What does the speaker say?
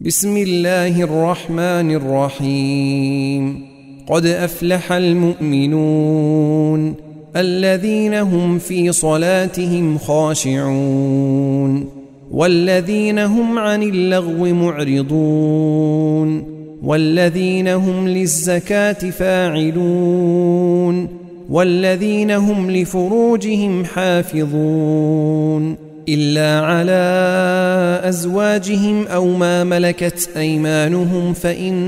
بسم الله الرحمن الرحيم. قد أفلح المؤمنون الذين هم في صلاتهم خاشعون والذين هم عن اللغو معرضون والذين هم للزكاة فاعلون والذين هم لفروجهم حافظون إلا على أزواجهم أو ما ملكت أيمانهم فإن